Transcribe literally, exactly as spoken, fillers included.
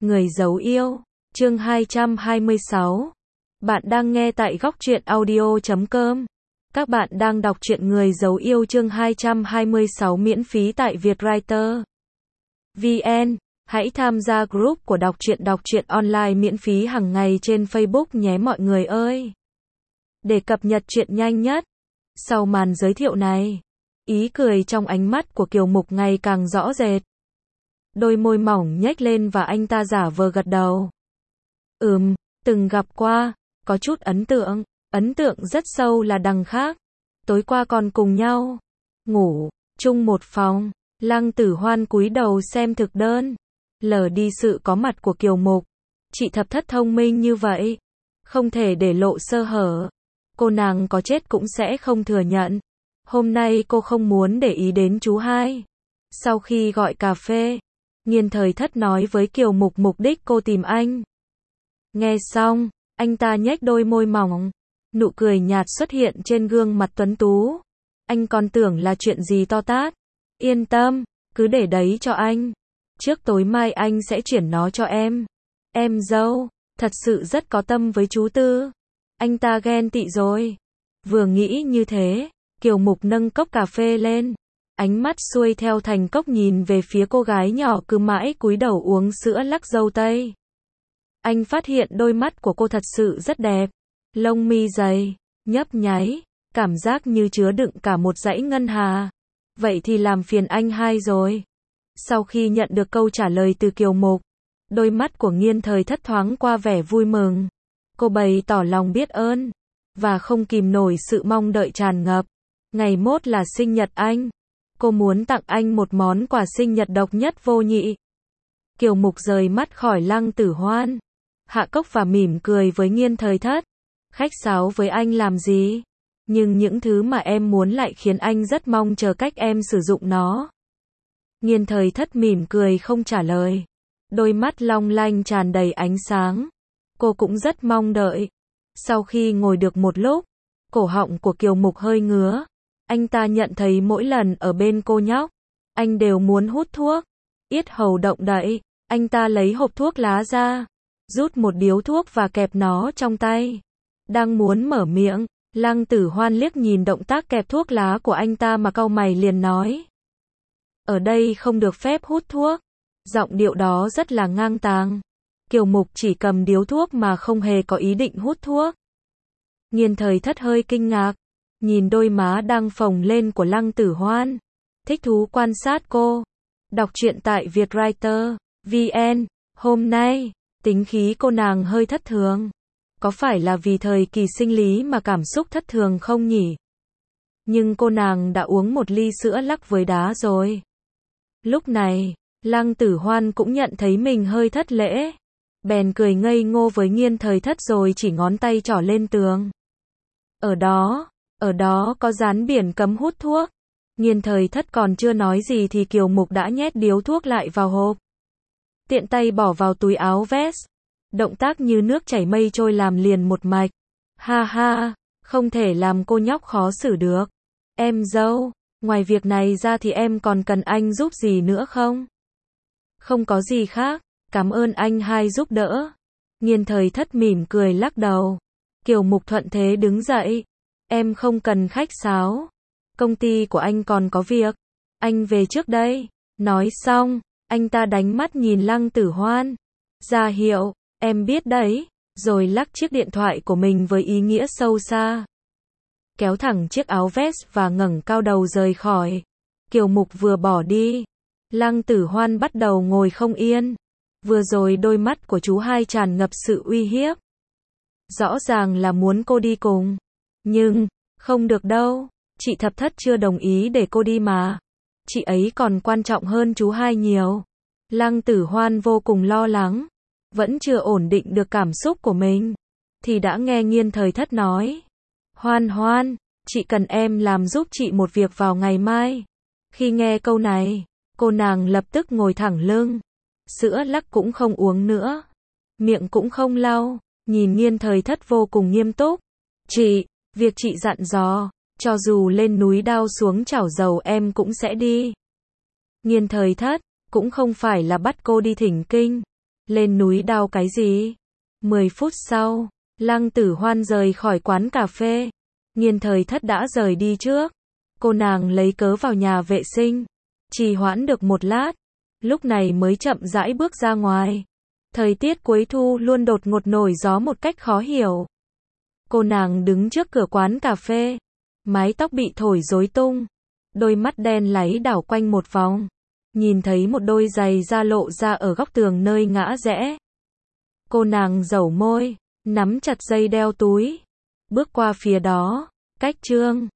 Người giấu yêu, chương hai trăm hai mươi sáu. Bạn đang nghe tại góc truyện audio chấm com. Các bạn đang đọc truyện Người giấu yêu chương hai trăm hai mươi sáu miễn phí tại Vietwriter vê en. Hãy tham gia group của đọc truyện đọc truyện online miễn phí hàng ngày trên Facebook nhé mọi người ơi. Để cập nhật truyện nhanh nhất. Sau màn giới thiệu này, ý cười trong ánh mắt của Kiều Mục ngày càng rõ rệt. Đôi môi mỏng nhếch lên và anh ta giả vờ gật đầu. Ừm, từng gặp qua, có chút ấn tượng, ấn tượng rất sâu là đằng khác. Tối qua còn cùng nhau ngủ chung một phòng. Lăng Tử Hoan cúi đầu xem thực đơn, lờ đi sự có mặt của Kiều Mục. Chị Thập Thất thông minh như vậy, không thể để lộ sơ hở. Cô nàng có chết cũng sẽ không thừa nhận. Hôm nay cô không muốn để ý đến chú hai. Sau khi gọi cà phê, Nghiên Thời Thất nói với Kiều Mục mục đích cô tìm anh. Nghe xong, anh ta nhếch đôi môi mỏng, nụ cười nhạt xuất hiện trên gương mặt tuấn tú. Anh còn tưởng là chuyện gì to tát. Yên tâm, cứ để đấy cho anh. Trước tối mai anh sẽ chuyển nó cho em. Em dâu, thật sự rất có tâm với chú Tư. Anh ta ghen tị rồi. Vừa nghĩ như thế, Kiều Mục nâng cốc cà phê lên. Ánh mắt xuôi theo thành cốc nhìn về phía cô gái nhỏ cứ mãi cúi đầu uống sữa lắc dâu tây. Anh phát hiện đôi mắt của cô thật sự rất đẹp. Lông mi dày, nhấp nháy, cảm giác như chứa đựng cả một dãy ngân hà. Vậy thì làm phiền anh hai rồi. Sau khi nhận được câu trả lời từ Kiều Mục, đôi mắt của Nghiên Thời Thất thoáng qua vẻ vui mừng. Cô bày tỏ lòng biết ơn, và không kìm nổi sự mong đợi tràn ngập. Ngày mốt là sinh nhật anh. Cô muốn tặng anh một món quà sinh nhật độc nhất vô nhị. Kiều Mục rời mắt khỏi Lăng Tử Hoan, hạ cốc và mỉm cười với Nghiên Thời Thất. Khách sáo với anh làm gì? Nhưng những thứ mà em muốn lại khiến anh rất mong chờ cách em sử dụng nó. Nghiên Thời Thất mỉm cười không trả lời. Đôi mắt long lanh tràn đầy ánh sáng. Cô cũng rất mong đợi. Sau khi ngồi được một lúc, cổ họng của Kiều Mục hơi ngứa. Anh ta nhận thấy mỗi lần ở bên cô nhóc, anh đều muốn hút thuốc. Yết hầu động đậy, anh ta lấy hộp thuốc lá ra, rút một điếu thuốc và kẹp nó trong tay. Đang muốn mở miệng, Lăng Tử Hoan liếc nhìn động tác kẹp thuốc lá của anh ta mà cau mày liền nói. Ở đây không được phép hút thuốc. Giọng điệu đó rất là ngang tàng. Kiều Mục chỉ cầm điếu thuốc mà không hề có ý định hút thuốc. Nghiên Thời Thất hơi kinh ngạc, nhìn đôi má đang phồng lên của Lăng Tử Hoan, thích thú quan sát cô. Đọc truyện tại Vietwriter vê en. Hôm nay, tính khí cô nàng hơi thất thường. Có phải là vì thời kỳ sinh lý mà cảm xúc thất thường không nhỉ? Nhưng cô nàng đã uống một ly sữa lắc với đá rồi. Lúc này, Lăng Tử Hoan cũng nhận thấy mình hơi thất lễ. Bèn cười ngây ngô với Nghiên Thời Thất rồi chỉ ngón tay trỏ lên tường. Ở đó, ở đó có dán biển cấm hút thuốc. Nghiên Thời Thất còn chưa nói gì thì Kiều Mục đã nhét điếu thuốc lại vào hộp. Tiện tay bỏ vào túi áo vest. Động tác như nước chảy mây trôi làm liền một mạch. Ha ha, không thể làm cô nhóc khó xử được. Em dâu, ngoài việc này ra thì em còn cần anh giúp gì nữa không? Không có gì khác, cảm ơn anh hai giúp đỡ. Nghiên Thời Thất mỉm cười lắc đầu. Kiều Mục thuận thế đứng dậy. Em không cần khách sáo. Công ty của anh còn có việc. Anh về trước đây. Nói xong, anh ta đánh mắt nhìn Lăng Tử Hoan. Ra hiệu, em biết đấy. Rồi lắc chiếc điện thoại của mình với ý nghĩa sâu xa. Kéo thẳng chiếc áo vest và ngẩng cao đầu rời khỏi. Kiều Mục vừa bỏ đi, Lăng Tử Hoan bắt đầu ngồi không yên. Vừa rồi đôi mắt của chú hai tràn ngập sự uy hiếp. Rõ ràng là muốn cô đi cùng. Nhưng, không được đâu. Chị Thập Thất chưa đồng ý để cô đi mà. Chị ấy còn quan trọng hơn chú hai nhiều. Lăng Tử Hoan vô cùng lo lắng. Vẫn chưa ổn định được cảm xúc của mình. Thì đã nghe Nghiên Thời Thất nói. Hoan Hoan, chị cần em làm giúp chị một việc vào ngày mai. Khi nghe câu này, cô nàng lập tức ngồi thẳng lưng. Sữa lắc cũng không uống nữa. Miệng cũng không lau. Nhìn Nghiên Thời Thất vô cùng nghiêm túc. Chị, việc chị dặn dò, cho dù lên núi đao xuống chảo dầu em cũng sẽ đi. Nghiên Thời Thất, cũng không phải là bắt cô đi thỉnh kinh. Lên núi đao cái gì? Mười phút sau, Lăng Tử Hoan rời khỏi quán cà phê. Nghiên Thời Thất đã rời đi trước. Cô nàng lấy cớ vào nhà vệ sinh. Trì hoãn được một lát. Lúc này mới chậm rãi bước ra ngoài. Thời tiết cuối thu luôn đột ngột nổi gió một cách khó hiểu. Cô nàng đứng trước cửa quán cà phê. Mái tóc bị thổi rối tung. Đôi mắt đen láy đảo quanh một vòng. Nhìn thấy một đôi giày da lộ ra ở góc tường nơi ngã rẽ. Cô nàng dẩu môi, nắm chặt dây đeo túi. Bước qua phía đó. Cách Trương